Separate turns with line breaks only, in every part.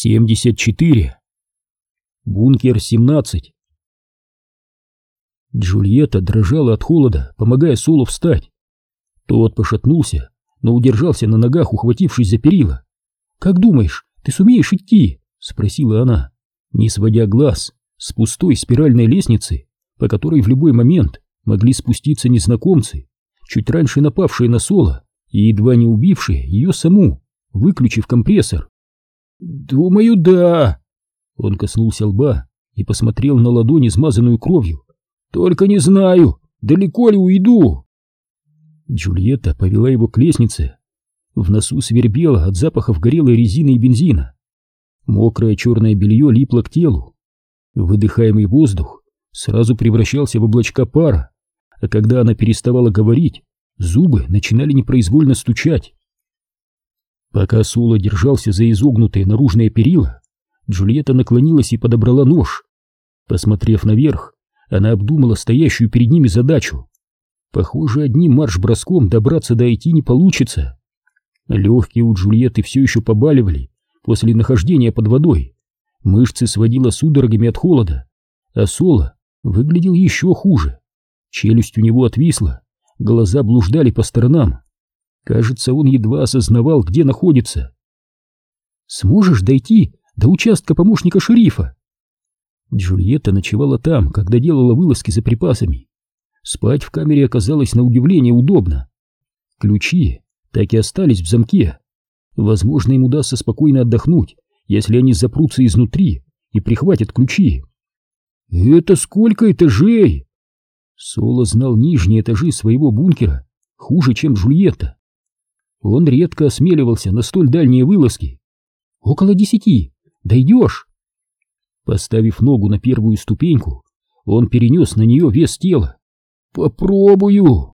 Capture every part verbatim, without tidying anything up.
семьдесят четыре. Бункер семнадцать. Джульетта дрожала от холода, помогая Соло встать. Тот пошатнулся, но удержался на ногах, ухватившись за перила. «Как думаешь, ты сумеешь идти?» — спросила она, не сводя глаз с пустой спиральной лестницы, по которой в любой момент могли спуститься незнакомцы, чуть раньше напавшие на Соло и едва не убившие ее саму, выключив компрессор. «Думаю, да». Он коснулся лба и посмотрел на ладонь, измазанную кровью. «Только не знаю, далеко ли уйду». Джульетта повела его к лестнице. В носу свербело от запахов горелой резины и бензина. Мокрое черное белье липло к телу. Выдыхаемый воздух сразу превращался в облачка пара, а когда она переставала говорить, зубы начинали непроизвольно стучать. Пока Соло держался за изогнутые наружные перила, Джульетта наклонилась и подобрала нож. Посмотрев наверх, она обдумала стоящую перед ними задачу. Похоже, одним марш-броском добраться до Айти не получится. Легкие у Джульетты все еще побаливали после нахождения под водой. Мышцы сводило судорогами от холода, а Соло выглядел еще хуже. Челюсть у него отвисла, глаза блуждали по сторонам. Кажется, он едва осознавал, где находится. «Сможешь дойти до участка помощника шерифа?» Джульетта ночевала там, когда делала вылазки за припасами. Спать в камере оказалось на удивление удобно. Ключи так и остались в замке. Возможно, им удастся спокойно отдохнуть, если они запрутся изнутри и прихватят ключи. «Это сколько этажей?» Соло знал нижние этажи своего бункера хуже, чем Джульетта. Он редко осмеливался на столь дальние вылазки. «Около десяти. Дойдешь?» Поставив ногу на первую ступеньку, он перенес на нее вес тела. «Попробую!»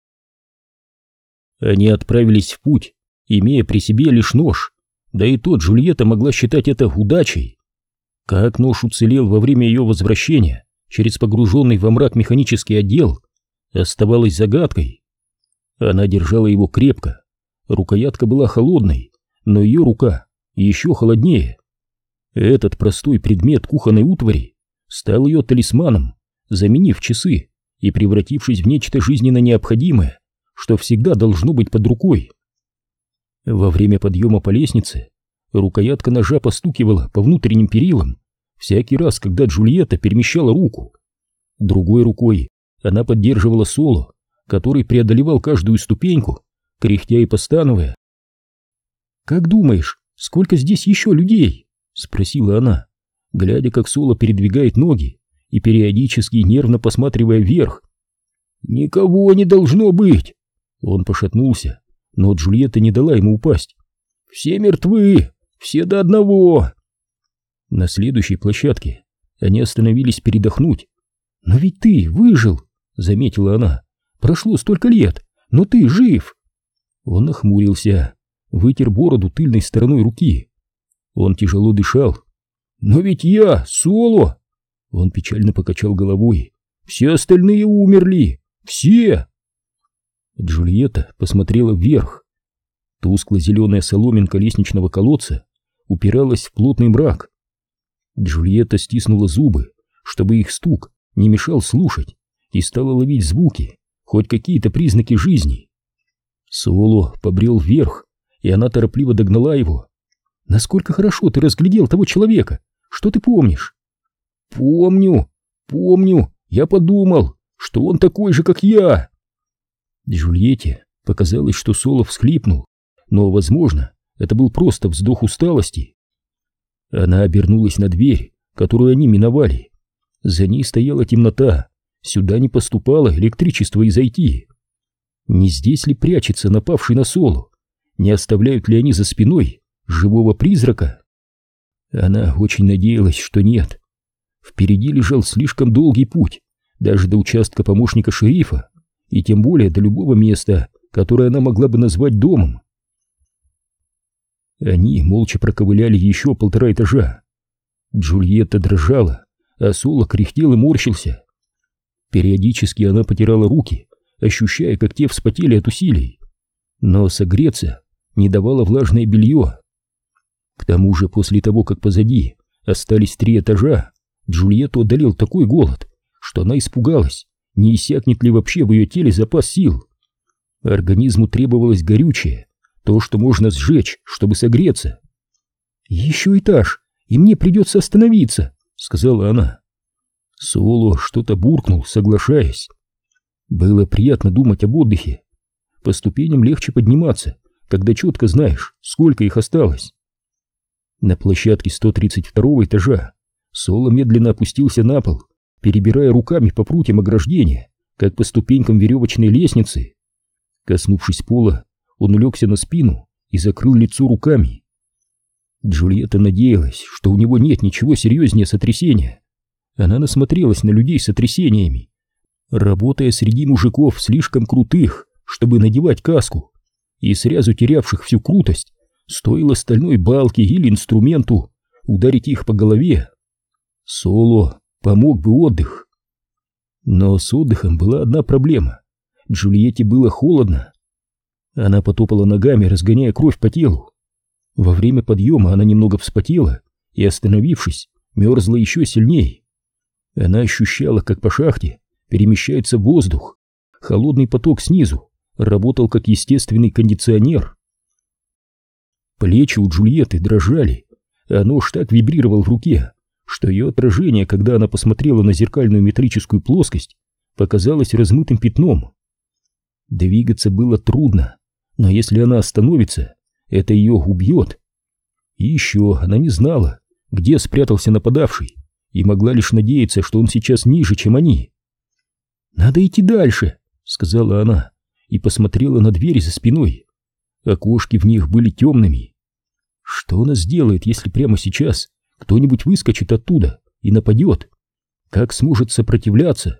Они отправились в путь, имея при себе лишь нож, да и тот Джульетта могла считать это удачей. Как нож уцелел во время ее возвращения через погруженный во мрак механический отдел, оставалось загадкой. Она держала его крепко, рукоятка была холодной, но ее рука еще холоднее. Этот простой предмет кухонной утвари стал ее талисманом, заменив часы и превратившись в нечто жизненно необходимое, что всегда должно быть под рукой. Во время подъема по лестнице рукоятка ножа постукивала по внутренним перилам всякий раз, когда Джульетта перемещала руку. Другой рукой она поддерживала Соло, который преодолевал каждую ступеньку, кряхтя и постановая. «Как думаешь, сколько здесь еще людей?» — спросила она, глядя, как Соло передвигает ноги и периодически нервно посматривая вверх. «Никого не должно быть!» Он пошатнулся, но Джульетта не дала ему упасть. «Все мертвы! Все до одного!» На следующей площадке они остановились передохнуть. «Но ведь ты выжил!» — заметила она. «Прошло столько лет, но ты жив!» Он нахмурился, вытер бороду тыльной стороной руки. Он тяжело дышал. «Но ведь я Соло!» Он печально покачал головой. «Все остальные умерли! Все!» Джульетта посмотрела вверх. Тускло-зеленая соломинка лестничного колодца упиралась в плотный мрак. Джульетта стиснула зубы, чтобы их стук не мешал слушать, и стала ловить звуки, хоть какие-то признаки жизни. Соло побрел вверх, и она торопливо догнала его. «Насколько хорошо ты разглядел того человека? Что ты помнишь?» «Помню, помню, я подумал, что он такой же, как я!» Джульетте показалось, что Соло всхлипнул, но, возможно, это был просто вздох усталости. Она обернулась на дверь, которую они миновали. За ней стояла темнота, сюда не поступало электричество из Айти. Не здесь ли прячется напавший на Соло? Не оставляют ли они за спиной живого призрака? Она очень надеялась, что нет. Впереди лежал слишком долгий путь, даже до участка помощника шерифа, и тем более до любого места, которое она могла бы назвать домом. Они молча проковыляли еще полтора этажа. Джульетта дрожала, а Соло кряхтел и морщился. Периодически она потирала руки, ощущая, как те вспотели от усилий. Но согреться не давало влажное белье. К тому же после того, как позади остались три этажа, Джульетту одолел такой голод, что она испугалась, не иссякнет ли вообще в ее теле запас сил. Организму требовалось горючее, то, что можно сжечь, чтобы согреться. «Еще этаж, и мне придется остановиться», — сказала она. Соло что-то буркнул, соглашаясь. Было приятно думать об отдыхе. По ступеням легче подниматься, когда четко знаешь, сколько их осталось. На площадке сто тридцать второго этажа Соло медленно опустился на пол, перебирая руками по прутьям ограждения, как по ступенькам веревочной лестницы. Коснувшись пола, он улегся на спину и закрыл лицо руками. Джульетта надеялась, что у него нет ничего серьезнее сотрясения. Она насмотрелась на людей с сотрясениями, работая среди мужиков слишком крутых, чтобы надевать каску, и сразу терявших всю крутость, стоило стальной балке или инструменту ударить их по голове. Соло помог бы отдых. Но с отдыхом была одна проблема. Джульетте было холодно. Она потопала ногами, разгоняя кровь по телу. Во время подъема она немного вспотела и, остановившись, мерзла еще сильней. Она ощущала, как по шахте перемещается воздух. Холодный поток снизу работал как естественный кондиционер. Плечи у Джульетты дрожали, а нож так вибрировал в руке, что ее отражение, когда она посмотрела на зеркальную метрическую плоскость, показалось размытым пятном. Двигаться было трудно, но если она остановится, это ее убьет. И еще она не знала, где спрятался нападавший, и могла лишь надеяться, что он сейчас ниже, чем они. «Надо идти дальше», — сказала она, и посмотрела на двери за спиной. Окошки в них были темными. Что она сделает, если прямо сейчас кто-нибудь выскочит оттуда и нападет? Как сможет сопротивляться?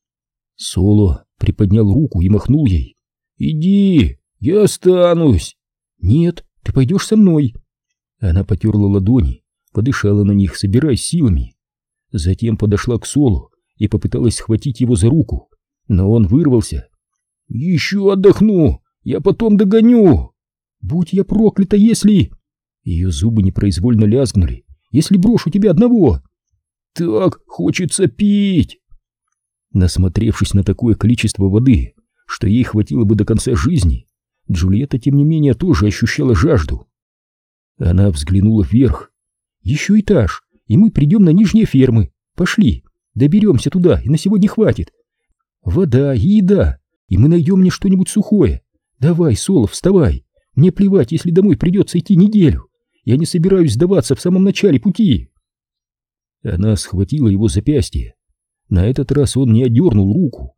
Соло приподнял руку и махнул ей. «Иди, я останусь». «Нет, ты пойдешь со мной». Она потерла ладони, подышала на них, собираясь силами. Затем подошла к Солу и попыталась схватить его за руку, но он вырвался. «Еще отдохну, я потом догоню». «Будь я проклята, если...» Ее зубы непроизвольно лязгнули. «Если брошу тебя одного». «Так хочется пить». Насмотревшись на такое количество воды, что ей хватило бы до конца жизни, Джульетта, тем не менее, тоже ощущала жажду. Она взглянула вверх. «Еще этаж, и мы придем на нижние фермы. Пошли, доберемся туда, и на сегодня хватит. Вода и еда, и мы найдем мне что-нибудь сухое. Давай, Соло, вставай. Мне плевать, если домой придется идти неделю. Я не собираюсь сдаваться в самом начале пути». Она схватила его запястье. На этот раз он не отдернул руку.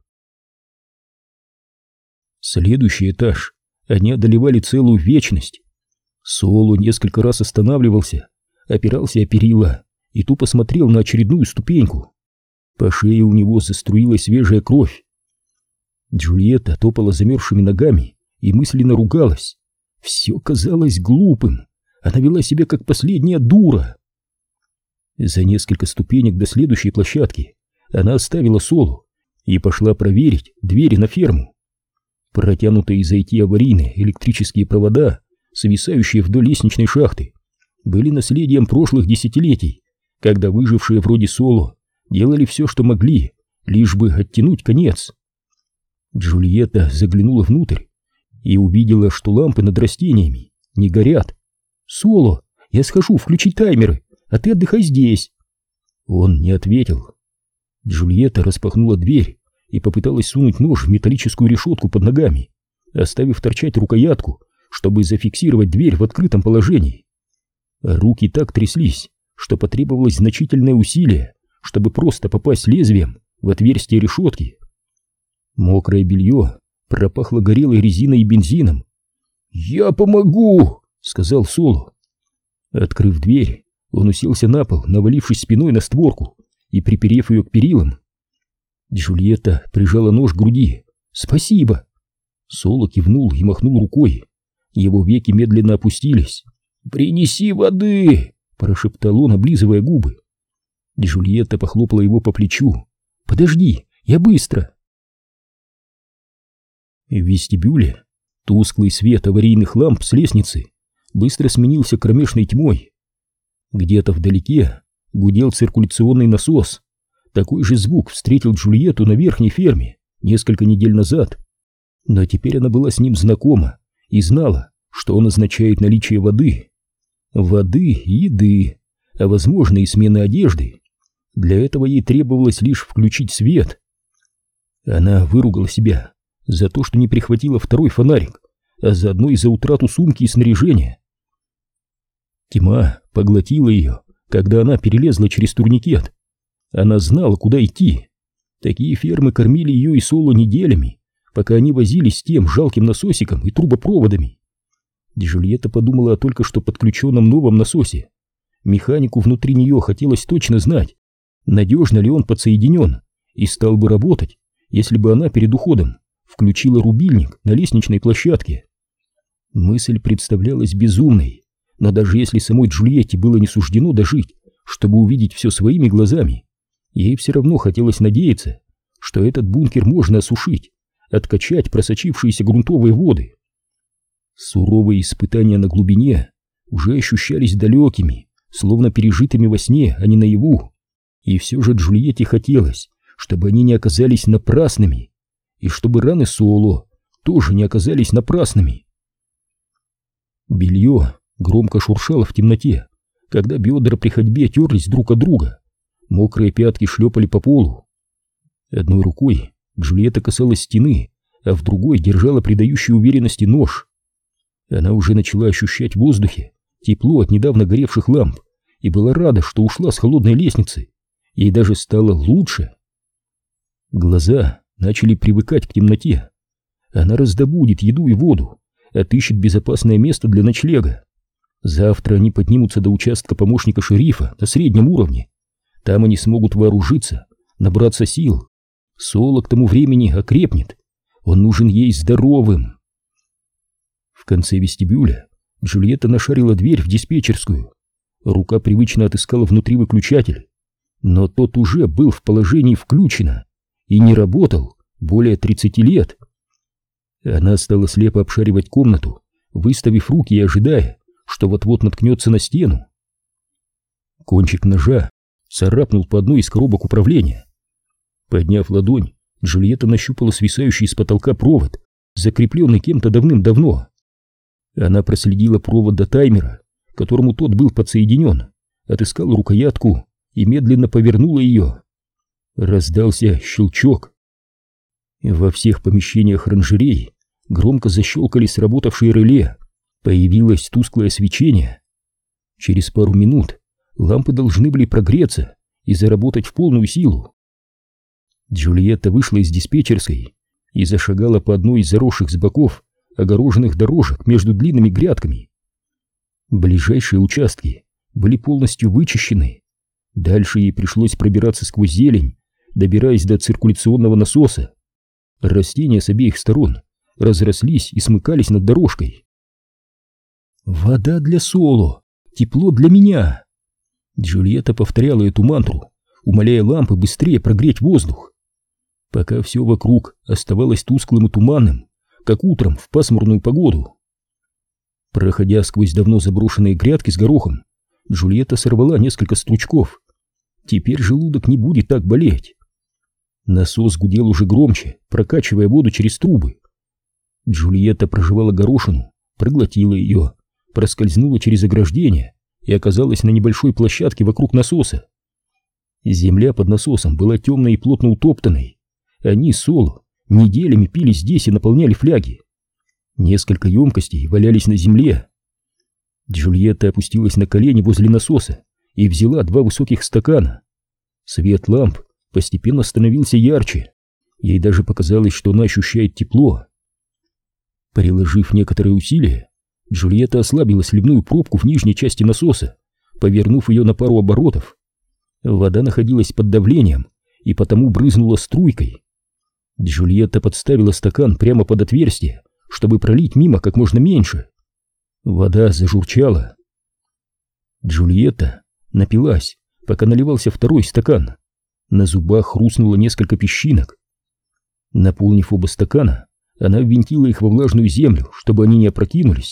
Следующий этаж они одолевали целую вечность. Соло несколько раз останавливался, опирался о перила и тупо смотрел на очередную ступеньку. По шее у него заструилась свежая кровь. Джульетта топала замерзшими ногами и мысленно ругалась. Все казалось глупым. Она вела себя как последняя дура. За несколько ступенек до следующей площадки она оставила Соло и пошла проверить двери на ферму. Протянутые из ай ти аварийные электрические провода, свисающие вдоль лестничной шахты, были наследием прошлых десятилетий, когда выжившие вроде Соло делали все, что могли, лишь бы оттянуть конец. Джульетта заглянула внутрь и увидела, что лампы над растениями не горят. «Соло, я схожу включить таймеры, а ты отдыхай здесь». Он не ответил. Джульетта распахнула дверь и попыталась сунуть нож в металлическую решетку под ногами, оставив торчать рукоятку, чтобы зафиксировать дверь в открытом положении. Руки так тряслись, что потребовалось значительное усилие, чтобы просто попасть лезвием в отверстие решетки. Мокрое белье пропахло горелой резиной и бензином. «Я помогу!» — сказал Соло. Открыв дверь, он уселся на пол, навалившись спиной на створку и приперев ее к перилам. Джульетта прижала нож к груди. «Спасибо!» Соло кивнул и махнул рукой. Его веки медленно опустились. «Принеси воды!» — прошептал он, облизывая губы. Джульетта похлопала его по плечу. «Подожди, я быстро!» В вестибюле тусклый свет аварийных ламп с лестницы быстро сменился кромешной тьмой. Где-то вдалеке гудел циркуляционный насос. Такой же звук встретил Джульетту на верхней ферме несколько недель назад. Но теперь она была с ним знакома и знала, что он означает наличие воды. Воды и еды, а возможно и смены одежды. Для этого ей требовалось лишь включить свет. Она выругала себя за то, что не прихватила второй фонарик, а заодно и за утрату сумки и снаряжения. Тьма поглотила ее, когда она перелезла через турникет. Она знала, куда идти. Такие фермы кормили ее и Соло неделями, пока они возились с тем жалким насосиком и трубопроводами. Джульетта подумала о только что подключенном новом насосе. Механику внутри нее хотелось точно знать, надежно ли он подсоединен и стал бы работать, если бы она перед уходом включила рубильник на лестничной площадке. Мысль представлялась безумной, но даже если самой Джульетте было не суждено дожить, чтобы увидеть все своими глазами, ей все равно хотелось надеяться, что этот бункер можно осушить, откачать просочившиеся грунтовые воды. Суровые испытания на глубине уже ощущались далекими, словно пережитыми во сне, а не наяву. И все же Джульетте хотелось, чтобы они не оказались напрасными, и чтобы раны Соло тоже не оказались напрасными. Белье громко шуршало в темноте, когда бедра при ходьбе терлись друг от друга, мокрые пятки шлепали по полу. Одной рукой Джульетта касалась стены, а в другой держала придающий уверенности нож. Она уже начала ощущать в воздухе тепло от недавно горевших ламп и была рада, что ушла с холодной лестницы. Ей даже стало лучше. Глаза начали привыкать к темноте. Она раздобудет еду и воду, отыщет безопасное место для ночлега. Завтра они поднимутся до участка помощника шерифа на среднем уровне. Там они смогут вооружиться, набраться сил. Соло к тому времени окрепнет. Он нужен ей здоровым. В конце вестибюля Джульетта нашарила дверь в диспетчерскую. Рука привычно отыскала внутри выключатель, но тот уже был в положении включено и не работал более тридцати лет. Она стала слепо обшаривать комнату, выставив руки и ожидая, что вот-вот наткнется на стену. Кончик ножа царапнул по одной из коробок управления. Подняв ладонь, Джульетта нащупала свисающий с потолка провод, закрепленный кем-то давным-давно. Она проследила провод до таймера, к которому тот был подсоединен, отыскала рукоятку и медленно повернула ее. Раздался щелчок. Во всех помещениях оранжерей громко защелкали сработавшие реле, появилось тусклое свечение. Через пару минут лампы должны были прогреться и заработать в полную силу. Джульетта вышла из диспетчерской и зашагала по одной из заросших с боков огороженных дорожек между длинными грядками. Ближайшие участки были полностью вычищены. Дальше ей пришлось пробираться сквозь зелень, добираясь до циркуляционного насоса. Растения с обеих сторон разрослись и смыкались над дорожкой. «Вода для Соло, тепло для меня!» Джульетта повторяла эту мантру, умоляя лампы быстрее прогреть воздух. Пока все вокруг оставалось тусклым и туманным, как утром в пасмурную погоду. Проходя сквозь давно заброшенные грядки с горохом, Джульетта сорвала несколько стручков. Теперь желудок не будет так болеть. Насос гудел уже громче, прокачивая воду через трубы. Джульетта прожевала горошину, проглотила ее, проскользнула через ограждение и оказалась на небольшой площадке вокруг насоса. Земля под насосом была темной и плотно утоптанной. Они, Соло, неделями пили здесь и наполняли фляги. Несколько емкостей валялись на земле. Джульетта опустилась на колени возле насоса и взяла два высоких стакана. Свет ламп постепенно становился ярче. Ей даже показалось, что она ощущает тепло. Приложив некоторые усилия, Джульетта ослабила сливную пробку в нижней части насоса, повернув ее на пару оборотов. Вода находилась под давлением и потому брызнула струйкой. Джульетта подставила стакан прямо под отверстие, чтобы пролить мимо как можно меньше. Вода зажурчала. Джульетта напилась, пока наливался второй стакан. На зубах хрустнуло несколько песчинок. Наполнив оба стакана, она ввинтила их во влажную землю, чтобы они не опрокинулись.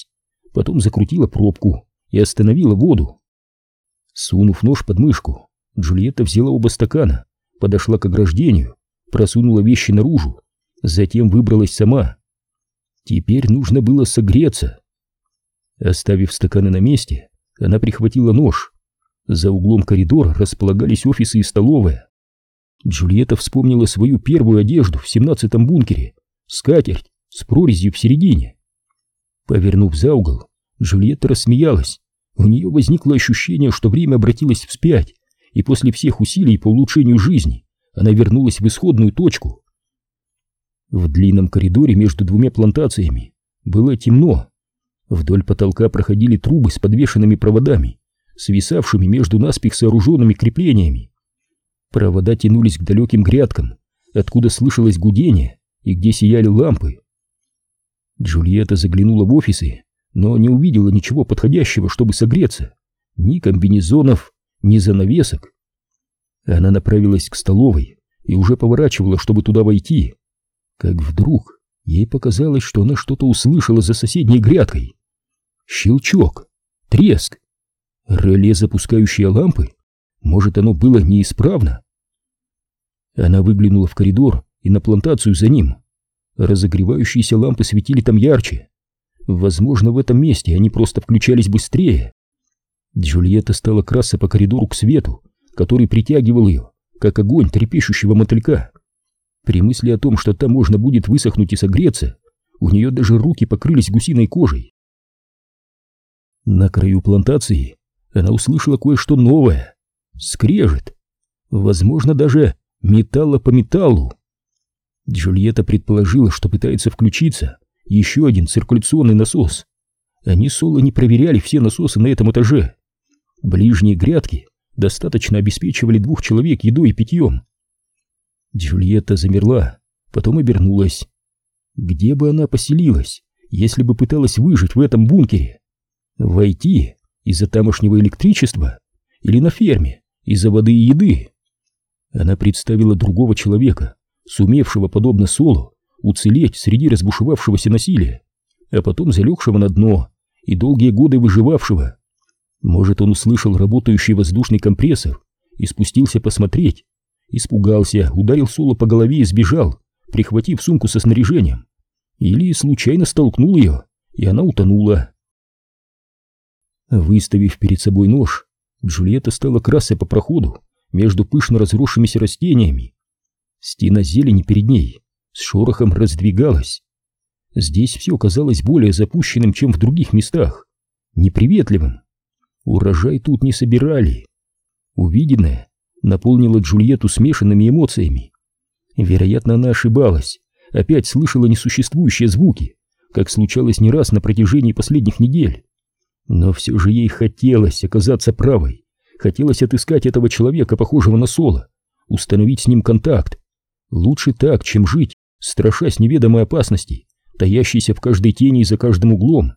потом закрутила пробку и остановила воду. Сунув нож под мышку, Джульетта взяла оба стакана, подошла к ограждению, просунула вещи наружу, затем выбралась сама. Теперь нужно было согреться. Оставив стаканы на месте, она прихватила нож. За углом коридора располагались офисы и столовая. Джульетта вспомнила свою первую одежду в семнадцатом бункере, скатерть с прорезью в середине. Повернув за угол, Джульетта рассмеялась. У нее возникло ощущение, что время обратилось вспять, и после всех усилий по улучшению жизни она вернулась в исходную точку. В длинном коридоре между двумя плантациями было темно. Вдоль потолка проходили трубы с подвешенными проводами, свисавшими между наспех сооруженными креплениями. Провода тянулись к далеким грядкам, откуда слышалось гудение и где сияли лампы. Джульетта заглянула в офисы, но не увидела ничего подходящего, чтобы согреться. Ни комбинезонов, ни занавесок. Она направилась к столовой и уже поворачивала, чтобы туда войти, как вдруг ей показалось, что она что-то услышала за соседней грядкой. Щелчок, треск. Реле, запускающее лампы? Может, оно было неисправно? Она выглянула в коридор и на плантацию за ним. Разогревающиеся лампы светили там ярче. Возможно, в этом месте они просто включались быстрее. Джульетта стала красться по коридору к свету, который притягивал ее, как огонь трепещущего мотылька. При мысли о том, что там можно будет высохнуть и согреться, у нее даже руки покрылись гусиной кожей. На краю плантации она услышала кое-что новое. Скрежет. Возможно, даже металла по металлу. Джульетта предположила, что пытается включиться еще один циркуляционный насос. Они с Соло не проверяли все насосы на этом этаже. Ближние грядки достаточно обеспечивали двух человек едой и питьем. Джульетта замерла, потом обернулась. Где бы она поселилась, если бы пыталась выжить в этом бункере? Войти из-за тамошнего электричества или на ферме из-за воды и еды? Она представила другого человека, сумевшего, подобно Соло, уцелеть среди разбушевавшегося насилия, а потом залегшего на дно и долгие годы выживавшего. Может, он услышал работающий воздушный компрессор и спустился посмотреть, испугался, ударил Соло по голове и сбежал, прихватив сумку со снаряжением, или случайно столкнул ее, и она утонула. Выставив перед собой нож, Джульетта стала красться по проходу между пышно разросшимися растениями. Стена зелени перед ней с шорохом раздвигалась. Здесь все казалось более запущенным, чем в других местах, неприветливым. Урожай тут не собирали. Увиденное наполнило Джульетту смешанными эмоциями. Вероятно, она ошибалась, опять слышала несуществующие звуки, как случалось не раз на протяжении последних недель. Но все же ей хотелось оказаться правой, хотелось отыскать этого человека, похожего на Соло, установить с ним контакт. Лучше так, чем жить, страшась неведомой опасности, таящейся в каждой тени и за каждым углом.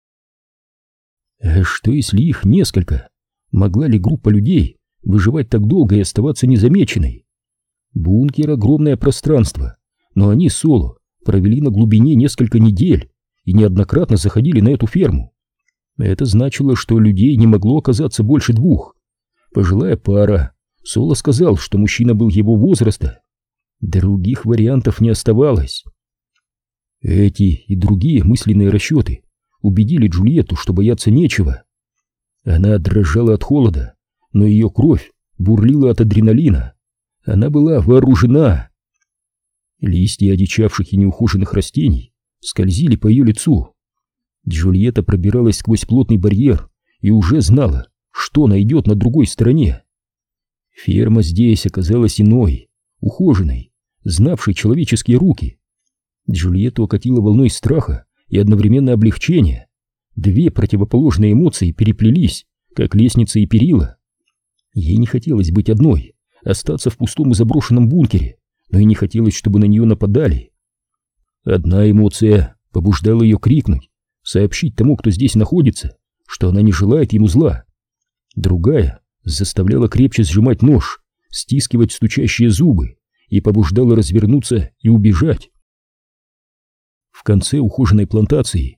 А что если их несколько? Могла ли группа людей выживать так долго и оставаться незамеченной? Бункер — огромное пространство, но они с Соло провели на глубине несколько недель и неоднократно заходили на эту ферму. Это значило, что людей не могло оказаться больше двух. Пожилая пара. Соло сказал, что мужчина был его возраста. Других вариантов не оставалось. Эти и другие мысленные расчеты убедили Джульетту, что бояться нечего. Она дрожала от холода, но ее кровь бурлила от адреналина. Она была вооружена. Листья одичавших и неухоженных растений скользили по ее лицу. Джульетта пробиралась сквозь плотный барьер и уже знала, что найдет на другой стороне. Ферма здесь оказалась иной, ухоженной, знавшей человеческие руки. Джульетту окатило волной страха и одновременно облегчения. Две противоположные эмоции переплелись, как лестница и перила. Ей не хотелось быть одной, остаться в пустом и заброшенном бункере, но и не хотелось, чтобы на нее нападали. Одна эмоция побуждала ее крикнуть, сообщить тому, кто здесь находится, что она не желает ему зла. Другая заставляла крепче сжимать нож, стискивать стучащие зубы и побуждала развернуться и убежать. В конце ухоженной плантации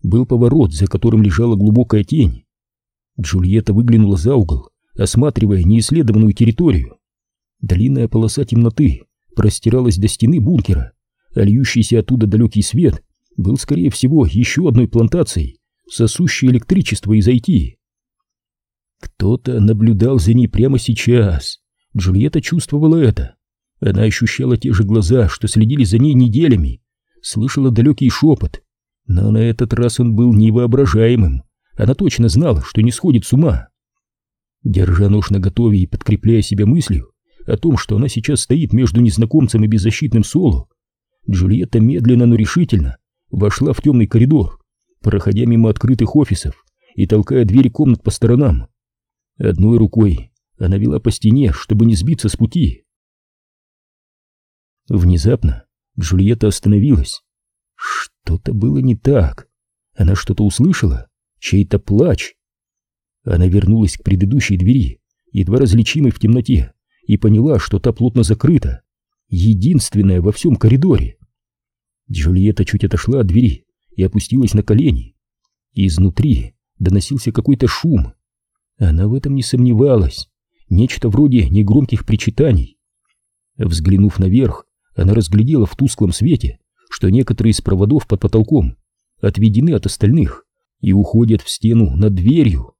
был поворот, за которым лежала глубокая тень. Джульетта выглянула за угол, осматривая неисследованную территорию. Длинная полоса темноты простиралась до стены бункера, а льющийся оттуда далекий свет был, скорее всего, еще одной плантацией, сосущей электричество из ай ти. Кто-то наблюдал за ней прямо сейчас. Джульетта чувствовала это. Она ощущала те же глаза, что следили за ней неделями, слышала далекий шепот, но на этот раз он был невоображаемым. Она точно знала, что не сходит с ума. Держа нож наготове и подкрепляя себя мыслью о том, что она сейчас стоит между незнакомцем и беззащитным Соло, Джульетта медленно, но решительно вошла в темный коридор, проходя мимо открытых офисов и толкая двери комнат по сторонам. Одной рукой она вела по стене, чтобы не сбиться с пути. Внезапно Джульетта остановилась. Что-то было не так. Она что-то услышала, чей-то плач. Она вернулась к предыдущей двери, едва различимой в темноте, и поняла, что та плотно закрыта, единственная во всем коридоре. Джульетта чуть отошла от двери и опустилась на колени. Изнутри доносился какой-то шум. Она в этом не сомневалась. Нечто вроде негромких причитаний. Взглянув наверх, она разглядела в тусклом свете, что некоторые из проводов под потолком отведены от остальных и уходят в стену над дверью.